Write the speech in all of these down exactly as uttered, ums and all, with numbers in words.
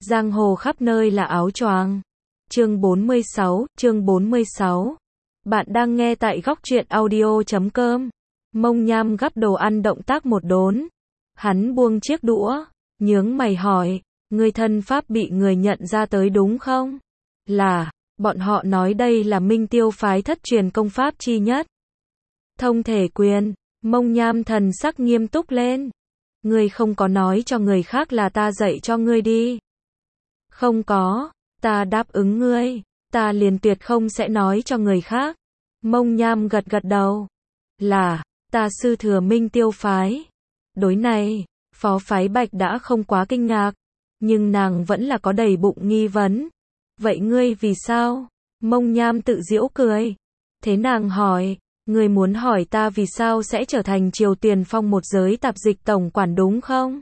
Giang hồ khắp nơi là áo choàng. Chương bốn mươi sáu, chương bốn mươi sáu. Bạn đang nghe tại góc truyện audio chấm com. Mông Nham gắp đồ ăn động tác một đốn. Hắn buông chiếc đũa, nhướng mày hỏi, ngươi thân pháp bị người nhận ra tới đúng không? Là, bọn họ nói đây là Minh Tiêu phái thất truyền công pháp chi nhất. Thông thể quyền, Mông Nham thần sắc nghiêm túc lên. Ngươi không có nói cho người khác là ta dạy cho ngươi đi. Không có, ta đáp ứng ngươi, ta liền tuyệt không sẽ nói cho người khác. Mông Nham gật gật đầu. Là, ta sư thừa Minh Tiêu phái. Đối này, phó phái Bạch đã không quá kinh ngạc, nhưng nàng vẫn là có đầy bụng nghi vấn. Vậy ngươi vì sao? Mông Nham tự giễu cười. Thế nàng hỏi, ngươi muốn hỏi ta vì sao sẽ trở thành Triều Tiền Phong một giới tạp dịch tổng quản đúng không?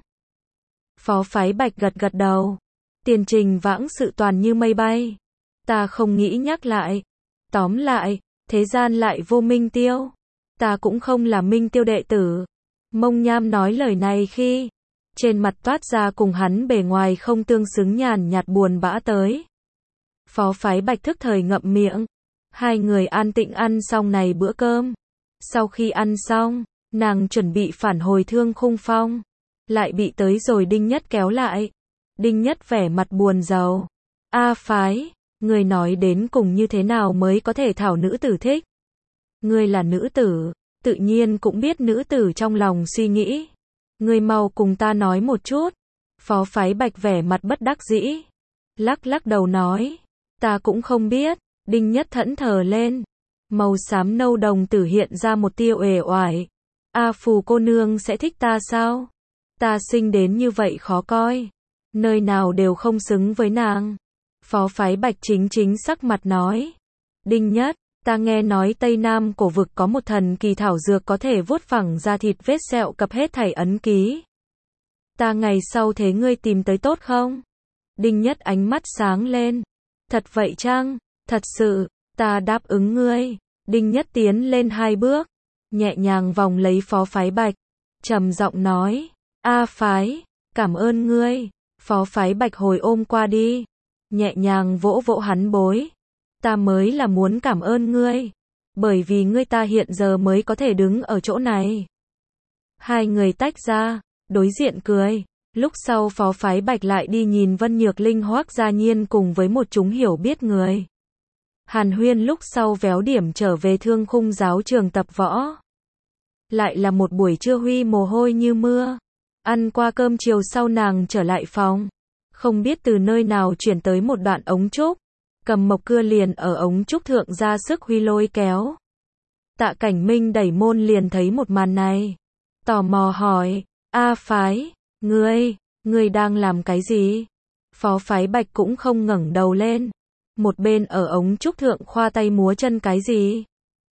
Phó phái Bạch gật gật đầu. Tiền trình vãng sự toàn như mây bay. Ta không nghĩ nhắc lại. Tóm lại, thế gian lại vô Minh Tiêu. Ta cũng không là Minh Tiêu đệ tử. Mông Nham nói lời này khi trên mặt toát ra cùng hắn bề ngoài không tương xứng nhàn nhạt buồn bã tới. Phó phái Bạch thức thời ngậm miệng. Hai người an tĩnh ăn xong này bữa cơm. Sau khi ăn xong, nàng chuẩn bị phản hồi Thương Khung Phong. Lại bị tới rồi Đinh Nhất kéo lại. Đinh Nhất vẻ mặt buồn rầu. A phái, người nói đến cùng như thế nào mới có thể thảo nữ tử thích? Ngươi là nữ tử, tự nhiên cũng biết nữ tử trong lòng suy nghĩ. Ngươi mau cùng ta nói một chút. Phó phái Bạch vẻ mặt bất đắc dĩ. Lắc lắc đầu nói. Ta cũng không biết. Đinh Nhất thẫn thờ lên. Màu xám nâu đồng tử hiện ra một tia uể oải. A Phù cô nương sẽ thích ta sao? Ta sinh đến như vậy khó coi. Nơi nào đều không xứng với nàng. Phó phái Bạch chính chính sắc mặt nói. Đinh Nhất, ta nghe nói Tây Nam cổ vực có một thần kỳ thảo dược có thể vuốt phẳng da thịt vết sẹo cập hết thảy ấn ký. Ta ngày sau thế ngươi tìm tới tốt không? Đinh Nhất ánh mắt sáng lên. Thật vậy chăng? Thật sự, ta đáp ứng ngươi. Đinh Nhất tiến lên hai bước, nhẹ nhàng vòng lấy phó phái Bạch, trầm giọng nói, A phái, cảm ơn ngươi. Phó phái Bạch hồi ôm qua đi, nhẹ nhàng vỗ vỗ hắn bối. Ta mới là muốn cảm ơn ngươi, bởi vì ngươi ta hiện giờ mới có thể đứng ở chỗ này. Hai người tách ra, đối diện cười. Lúc sau phó phái Bạch lại đi nhìn Vân Nhược Linh Hoắc Gia Nhiên cùng với một chúng hiểu biết người. Hàn huyên lúc sau véo điểm trở về Thương Khung giáo trường tập võ. Lại là một buổi trưa huy mồ hôi như mưa. Ăn qua cơm chiều sau nàng trở lại phòng. Không biết từ nơi nào chuyển tới một đoạn ống trúc. Cầm mộc cưa liền ở ống trúc thượng ra sức huy lôi kéo. Tạ Cảnh Minh đẩy môn liền thấy một màn này. Tò mò hỏi, A phái, ngươi, ngươi đang làm cái gì? Phó phái Bạch cũng không ngẩng đầu lên. Một bên ở ống trúc thượng khoa tay múa chân cái gì?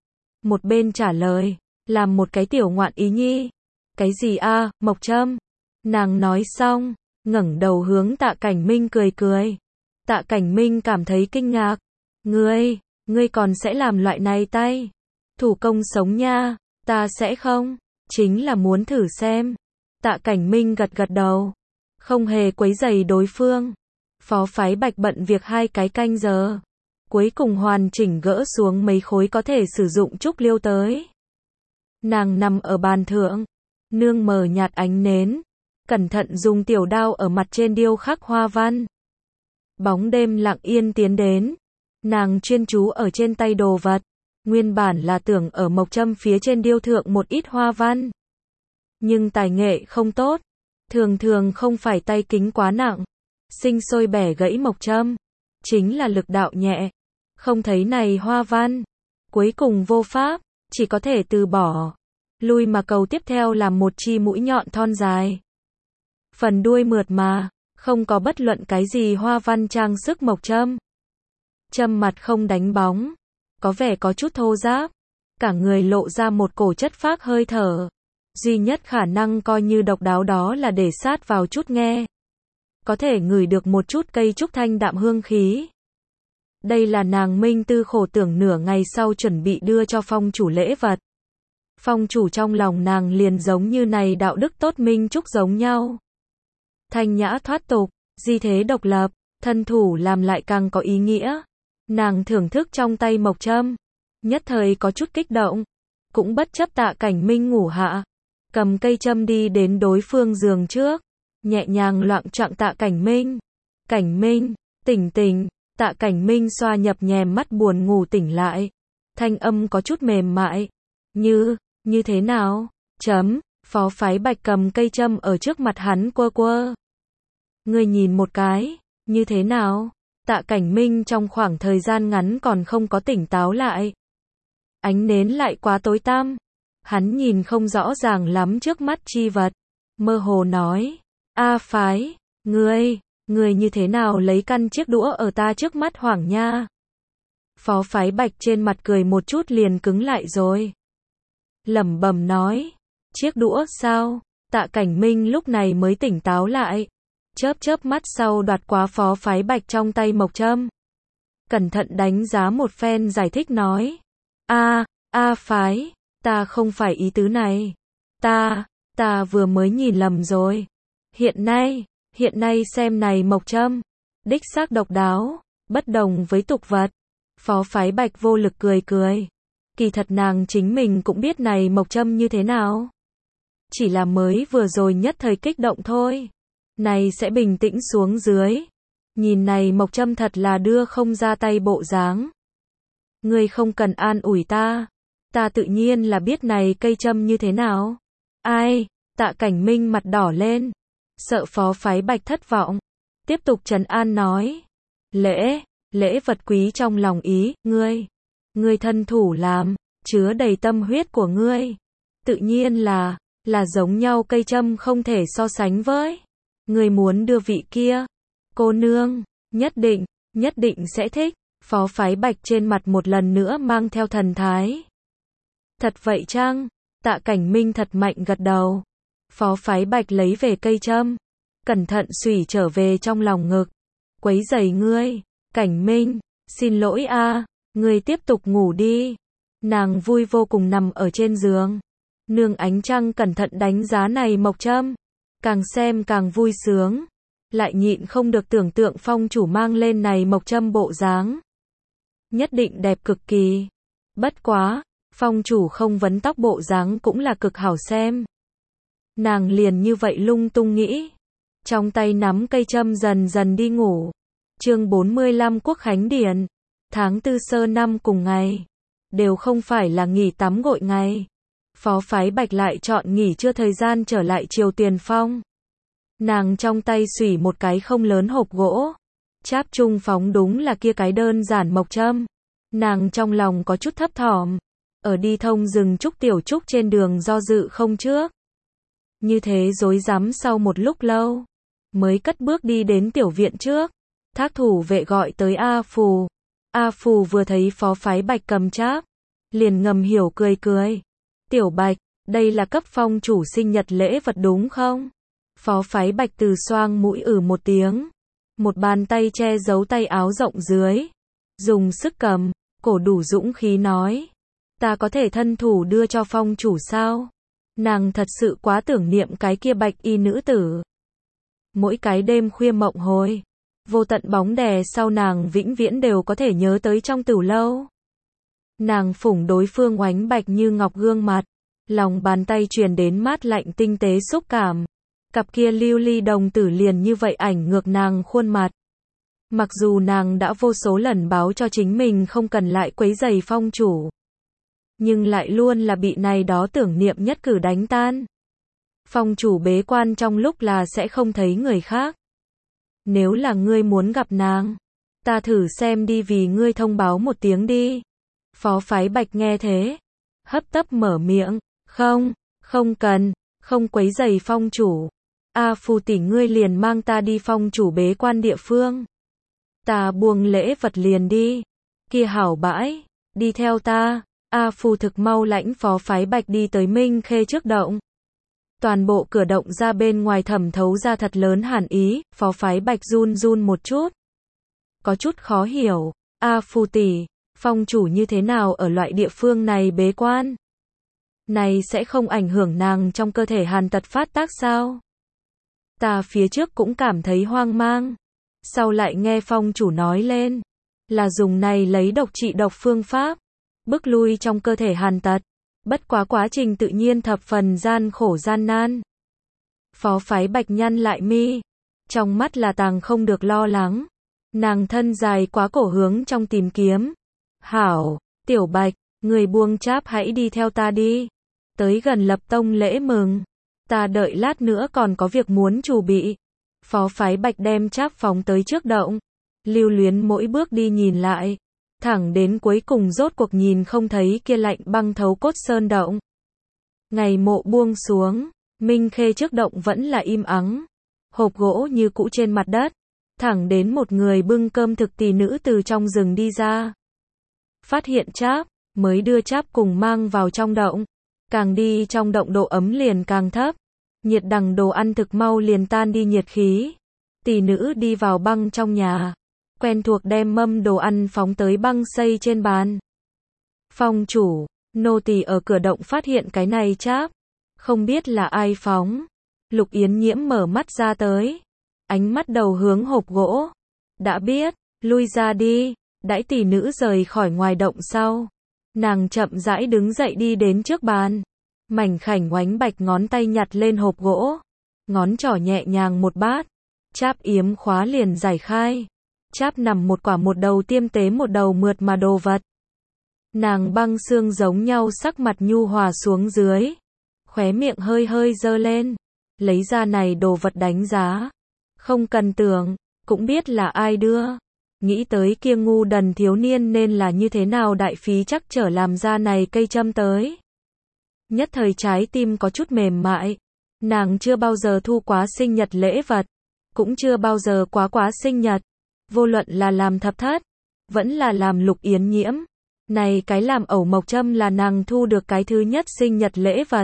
Một bên trả lời, làm một cái tiểu ngoạn ý nhi. Cái gì a, Mộc Trâm? Nàng nói xong, ngẩng đầu hướng Tạ Cảnh Minh cười cười. Tạ Cảnh Minh cảm thấy kinh ngạc. Ngươi, ngươi còn sẽ làm loại này tay? Thủ công sống nha, ta sẽ không, chính là muốn thử xem. Tạ Cảnh Minh gật gật đầu, không hề quấy rầy đối phương. Phó phái Bạch bận việc hai cái canh giờ, cuối cùng hoàn chỉnh gỡ xuống mấy khối có thể sử dụng trúc liêu tới. Nàng nằm ở bàn thượng, nương mờ nhạt ánh nến, cẩn thận dùng tiểu đao ở mặt trên điêu khắc hoa văn. Bóng đêm lặng yên tiến đến, nàng chuyên chú ở trên tay đồ vật, nguyên bản là tưởng ở Mộc Trâm phía trên điêu thượng một ít hoa văn. Nhưng tài nghệ không tốt, thường thường không phải tay kính quá nặng. Sinh sôi bẻ gãy Mộc Trâm, chính là lực đạo nhẹ, không thấy này hoa văn, cuối cùng vô pháp, chỉ có thể từ bỏ, lui mà cầu tiếp theo làm một chi mũi nhọn thon dài. Phần đuôi mượt mà, không có bất luận cái gì hoa văn trang sức Mộc Trâm. Trâm mặt không đánh bóng, có vẻ có chút thô ráp, cả người lộ ra một cổ chất phác hơi thở. Duy nhất khả năng coi như độc đáo đó là để sát vào chút nghe. Có thể ngửi được một chút cây trúc thanh đạm hương khí. Đây là nàng Minh Tư khổ tưởng nửa ngày sau chuẩn bị đưa cho phong chủ lễ vật. Phong chủ trong lòng nàng liền giống như này đạo đức tốt Minh Trúc giống nhau. Thanh nhã thoát tục, di thế độc lập, thân thủ làm lại càng có ý nghĩa. Nàng thưởng thức trong tay mộc châm, nhất thời có chút kích động, cũng bất chấp Tạ Cảnh Minh ngủ hạ, cầm cây châm đi đến đối phương giường trước, nhẹ nhàng loạng choạng Tạ Cảnh Minh. Cảnh Minh, tỉnh tỉnh, Tạ Cảnh Minh xoa nhập nhèm mắt buồn ngủ tỉnh lại, thanh âm có chút mềm mại, như, như thế nào, chấm, Phó Phái Bạch cầm cây châm ở trước mặt hắn quơ quơ. Ngươi nhìn một cái, như thế nào? Tạ Cảnh Minh trong khoảng thời gian ngắn còn không có tỉnh táo lại. Ánh nến lại quá tối tăm, hắn nhìn không rõ ràng lắm trước mắt chi vật, mơ hồ nói, A Phái, ngươi, ngươi như thế nào lấy căn chiếc đũa ở ta trước mắt Hoàng Nha? Phó Phái Bạch trên mặt cười một chút liền cứng lại rồi. Lẩm bẩm nói, chiếc đũa sao? Tạ Cảnh Minh lúc này mới tỉnh táo lại, chớp chớp mắt sau đoạt quá Phó Phái Bạch trong tay mộc châm. Cẩn thận đánh giá một phen giải thích nói, A, A Phái, ta không phải ý tứ này. Ta, ta vừa mới nhìn lầm rồi. Hiện nay, hiện nay xem này mộc châm, đích xác độc đáo, bất đồng với tục vật. Phó Phái Bạch vô lực cười cười. Kỳ thật nàng chính mình cũng biết này mộc châm như thế nào. Chỉ là mới vừa rồi nhất thời kích động thôi. Này sẽ bình tĩnh xuống dưới. Nhìn này mộc châm thật là đưa không ra tay bộ dáng. Ngươi không cần an ủi ta. Ta tự nhiên là biết này cây châm như thế nào. Ai, Tạ Cảnh Minh mặt đỏ lên. Sợ Phó Phái Bạch thất vọng. Tiếp tục trấn an nói. Lễ, lễ vật quý trong lòng ý, ngươi. Ngươi thân thủ làm, chứa đầy tâm huyết của ngươi. Tự nhiên là, là giống nhau cây châm không thể so sánh với. Ngươi muốn đưa vị kia. Cô nương, nhất định, nhất định sẽ thích. Phó Phái Bạch trên mặt một lần nữa mang theo thần thái. Thật vậy chăng? Tạ Cảnh Minh thật mạnh gật đầu. Phó Phái Bạch lấy về cây châm, cẩn thận xủy trở về trong lòng ngực. Quấy rầy ngươi, Cảnh Minh, xin lỗi a, ngươi tiếp tục ngủ đi. Nàng vui vô cùng nằm ở trên giường, nương ánh trăng cẩn thận đánh giá này mộc châm, càng xem càng vui sướng, lại nhịn không được tưởng tượng phong chủ mang lên này mộc châm bộ dáng. Nhất định đẹp cực kỳ. Bất quá, phong chủ không vấn tóc bộ dáng cũng là cực hảo xem. Nàng liền như vậy lung tung nghĩ, trong tay nắm cây châm dần dần đi ngủ. Chương bốn mươi lăm Quốc Khánh Điển, tháng tư sơ năm cùng ngày, đều không phải là nghỉ tắm gội ngày. Phó Phái Bạch lại chọn nghỉ trưa thời gian trở lại Triều Tiền Phong. Nàng trong tay xủy một cái không lớn hộp gỗ, cháp trung phóng đúng là kia cái đơn giản mộc châm. Nàng trong lòng có chút thấp thỏm, ở đi thông rừng trúc tiểu trúc trên đường do dự không trước. Như thế rối rắm sau một lúc lâu, mới cất bước đi đến tiểu viện trước. Thác thủ vệ gọi tới A Phù. A Phù vừa thấy Phó Phái Bạch cầm cháp, liền ngầm hiểu cười cười. Tiểu Bạch, đây là cấp phong chủ sinh nhật lễ vật đúng không? Phó Phái Bạch từ xoang mũi ử một tiếng, một bàn tay che giấu tay áo rộng dưới, dùng sức cầm, cổ đủ dũng khí nói. Ta có thể thân thủ đưa cho phong chủ sao? Nàng thật sự quá tưởng niệm cái kia bạch y nữ tử. Mỗi cái đêm khuya mộng hồi, vô tận bóng đè sau nàng vĩnh viễn đều có thể nhớ tới trong tửu lâu. Nàng phủng đối phương oánh bạch như ngọc gương mặt, lòng bàn tay truyền đến mát lạnh tinh tế xúc cảm. Cặp kia lưu ly đồng tử liền như vậy ảnh ngược nàng khuôn mặt. Mặc dù nàng đã vô số lần báo cho chính mình không cần lại quấy rầy phong chủ, nhưng lại luôn là bị này đó tưởng niệm nhất cử đánh tan. Phong chủ bế quan trong lúc là sẽ không thấy người khác. Nếu là ngươi muốn gặp nàng, ta thử xem đi, vì ngươi thông báo một tiếng đi. Phó Phái Bạch nghe thế, hấp tấp mở miệng, không, không cần, không quấy rầy phong chủ. A Phù tỷ, ngươi liền mang ta đi phong chủ bế quan địa phương. Ta buông lễ vật liền đi. Kia hảo bãi, đi theo ta. A Phù thực mau lãnh Phó Phái Bạch đi tới Minh Khê trước động. Toàn bộ cửa động ra bên ngoài thẩm thấu ra thật lớn hàn ý. Phó Phái Bạch run run một chút, có chút khó hiểu. A Phù tỷ, phong chủ như thế nào ở loại địa phương này bế quan? Này sẽ không ảnh hưởng nàng trong cơ thể hàn tật phát tác sao? Ta phía trước cũng cảm thấy hoang mang. Sau lại nghe phong chủ nói lên, là dùng này lấy độc trị độc phương pháp, bức lui trong cơ thể hàn tật. Bất quá quá trình tự nhiên thập phần gian khổ gian nan. Phó Phái Bạch nhăn lại mi, trong mắt là tàng không được lo lắng. Nàng thân dài quá cổ hướng trong tìm kiếm. Hảo, Tiểu Bạch, người buông cháp hãy đi theo ta đi. Tới gần lập tông lễ mừng. Ta đợi lát nữa còn có việc muốn chuẩn bị. Phó Phái Bạch đem cháp phóng tới trước động. Lưu Luyến mỗi bước đi nhìn lại. Thẳng đến cuối cùng rốt cuộc nhìn không thấy kia lạnh băng thấu cốt sơn động. Ngày mộ buông xuống, Minh Khê trước động vẫn là im ắng. Hộp gỗ như cũ trên mặt đất. Thẳng đến một người bưng cơm thực tỷ nữ từ trong rừng đi ra. Phát hiện cháp, mới đưa cháp cùng mang vào trong động. Càng đi trong động độ ấm liền càng thấp. Nhiệt đằng đồ ăn thực mau liền tan đi nhiệt khí. Tỷ nữ đi vào băng trong nhà. Quen thuộc đem mâm đồ ăn phóng tới băng xây trên bàn. Phong chủ, nô tỳ ở cửa động phát hiện cái này cháp. Không biết là ai phóng. Lục Yến Nhiễm mở mắt ra tới. Ánh mắt đầu hướng hộp gỗ. Đã biết, lui ra đi. Đãi tỷ nữ rời khỏi ngoài động sau. Nàng chậm rãi đứng dậy đi đến trước bàn. Mảnh khảnh oánh bạch ngón tay nhặt lên hộp gỗ. Ngón trỏ nhẹ nhàng một bát. Cháp yếm khóa liền giải khai. Cháp nằm một quả một đầu tiêm tế một đầu mượt mà đồ vật. Nàng băng xương giống nhau sắc mặt nhu hòa xuống dưới. Khóe miệng hơi hơi dơ lên. Lấy ra này đồ vật đánh giá. Không cần tưởng, cũng biết là ai đưa. Nghĩ tới kia ngu đần thiếu niên nên là như thế nào đại phí chắc trở làm ra này cây châm tới. Nhất thời trái tim có chút mềm mại. Nàng chưa bao giờ thu quá sinh nhật lễ vật. Cũng chưa bao giờ quá quá sinh nhật. Vô luận là làm thập thất, vẫn là làm Lục Yến Nhiễm. Này cái làm ẩu mộc châm là nàng thu được cái thứ nhất sinh nhật lễ vật.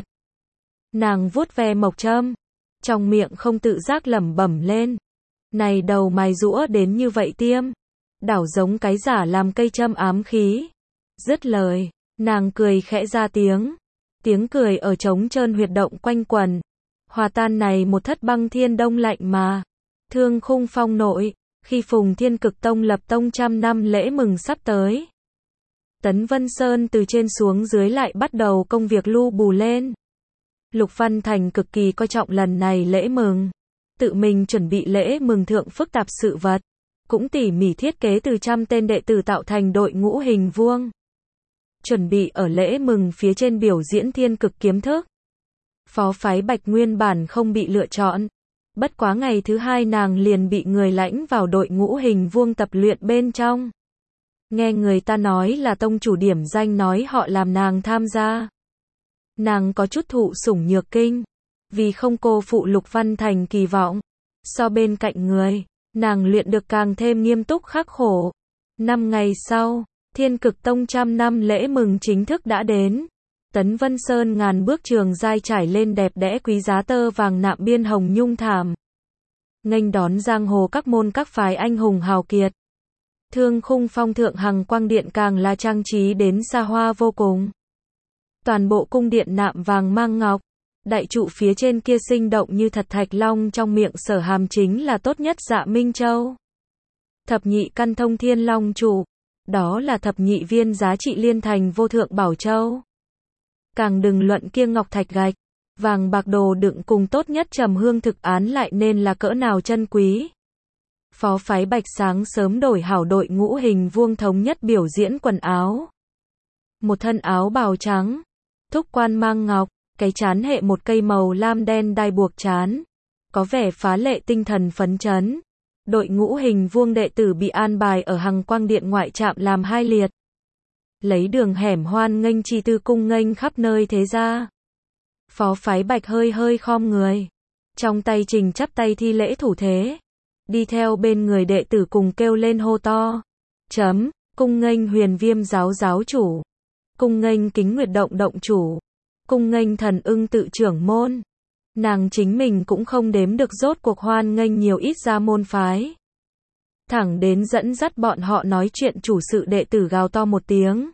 Nàng vuốt ve mộc châm. Trong miệng không tự giác lẩm bẩm lên. Này đầu mài rũa đến như vậy tiêm. Đảo giống cái giả làm cây châm ám khí. Dứt lời, nàng cười khẽ ra tiếng. Tiếng cười ở trống trơn huyệt động quanh quần. Hòa tan này một thất băng thiên đông lạnh mà. Thương Khung Phong nội, khi Phùng Thiên Cực Tông lập tông trăm năm lễ mừng sắp tới. Tấn Vân Sơn từ trên xuống dưới lại bắt đầu công việc lu bù lên. Lục Văn Thành cực kỳ coi trọng lần này lễ mừng. Tự mình chuẩn bị lễ mừng thượng phức tạp sự vật. Cũng tỉ mỉ thiết kế từ trăm tên đệ tử tạo thành đội ngũ hình vuông. Chuẩn bị ở lễ mừng phía trên biểu diễn thiên cực kiếm thức. Phó Phái Bạch nguyên bản không bị lựa chọn. Bất quá ngày thứ hai nàng liền bị người lãnh vào đội ngũ hình vuông tập luyện bên trong. Nghe người ta nói là tông chủ điểm danh nói họ làm nàng tham gia. Nàng có chút thụ sủng nhược kinh. Vì không cô phụ Lục Văn Thành kỳ vọng. So bên cạnh người, nàng luyện được càng thêm nghiêm túc khắc khổ. Năm ngày sau, Thiên Cực Tông trăm năm lễ mừng chính thức đã đến. Tấn Vân Sơn ngàn bước trường giai trải lên đẹp đẽ quý giá tơ vàng nạm biên hồng nhung thảm. Nghênh đón giang hồ các môn các phái anh hùng hào kiệt. Thương Khung Phong thượng hằng quang điện càng là trang trí đến xa hoa vô cùng. Toàn bộ cung điện nạm vàng mang ngọc. Đại trụ phía trên kia sinh động như thật thạch long trong miệng sở hàm chính là tốt nhất Dạ Minh Châu. Thập nhị căn thông thiên long trụ. Đó là thập nhị viên giá trị liên thành vô thượng bảo châu. Càng đừng luận kia ngọc thạch gạch, vàng bạc đồ đựng cùng tốt nhất trầm hương thực án lại nên là cỡ nào chân quý. Phó Phái Bạch sáng sớm đổi hảo đội ngũ hình vuông thống nhất biểu diễn quần áo. Một thân áo bào trắng, thúc quan mang ngọc, cái chán hệ một cây màu lam đen đai buộc chán. Có vẻ phá lệ tinh thần phấn chấn. Đội ngũ hình vuông đệ tử bị an bài ở hằng quang điện ngoại trạm làm hai liệt. Lấy đường hẻm hoan nghênh chi tư cung nghênh khắp nơi thế ra. Phó Phái Bạch hơi hơi khom người. Trong tay trình chắp tay thi lễ thủ thế. Đi theo bên người đệ tử cùng kêu lên hô to. Chấm, cung nghênh Huyền Viêm giáo giáo chủ. Cung nghênh Kính Nguyệt động động chủ. Cung nghênh Thần Ưng tự trưởng môn. Nàng chính mình cũng không đếm được rốt cuộc hoan nghênh nhiều ít gia môn phái. Thẳng đến dẫn dắt bọn họ nói chuyện chủ sự đệ tử gào to một tiếng.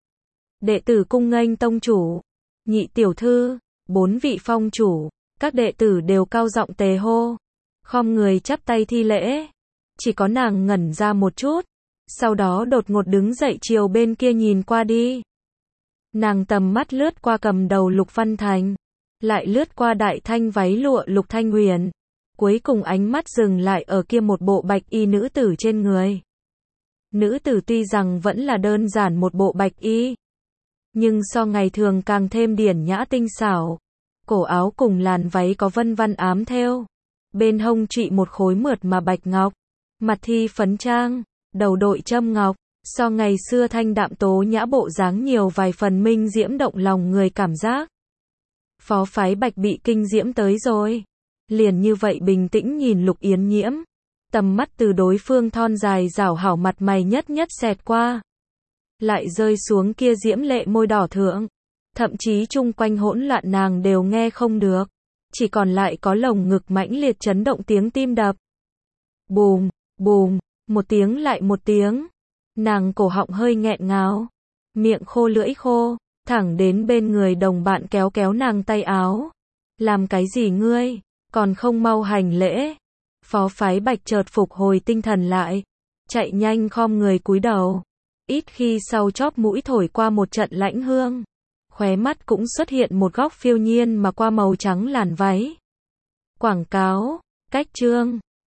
Đệ tử cung nghênh tông chủ, nhị tiểu thư, bốn vị phong chủ, các đệ tử đều cao giọng tề hô. khom người chắp tay thi lễ. Chỉ có nàng ngẩn ra một chút, sau đó đột ngột đứng dậy chiều bên kia nhìn qua đi. Nàng tầm mắt lướt qua cầm đầu Lục Văn Thành, lại lướt qua đại thanh váy lụa Lục Thanh Huyền, cuối cùng ánh mắt dừng lại ở kia một bộ bạch y nữ tử trên người. Nữ tử tuy rằng vẫn là đơn giản một bộ bạch y, nhưng so ngày thường càng thêm điển nhã tinh xảo. Cổ áo cùng làn váy có vân vân ám thêu, bên hông trụy một khối mượt mà bạch ngọc, mặt thi phấn trang, đầu đội châm ngọc, so ngày xưa thanh đạm tố nhã bộ dáng nhiều vài phần minh diễm động lòng người cảm giác. Phó Phái Bạch bị kinh diễm tới rồi, liền như vậy bình tĩnh nhìn Lục Yến Nhiễm, tầm mắt từ đối phương thon dài rảo hảo mặt mày nhất nhất xẹt qua, lại rơi xuống kia diễm lệ môi đỏ thượng, thậm chí chung quanh hỗn loạn nàng đều nghe không được, chỉ còn lại có lồng ngực mãnh liệt chấn động tiếng tim đập. Bùm, bùm, một tiếng lại một tiếng, nàng cổ họng hơi nghẹn ngào, miệng khô lưỡi khô, thẳng đến bên người đồng bạn kéo kéo nàng tay áo. Làm cái gì ngươi, còn không mau hành lễ. Phó Phái Bạch chợt phục hồi tinh thần lại, chạy nhanh khom người cúi đầu, ít khi sau chóp mũi thổi qua một trận lãnh hương, khóe mắt cũng xuất hiện một góc phiêu nhiên mà qua màu trắng làn váy. Quảng cáo, cách chương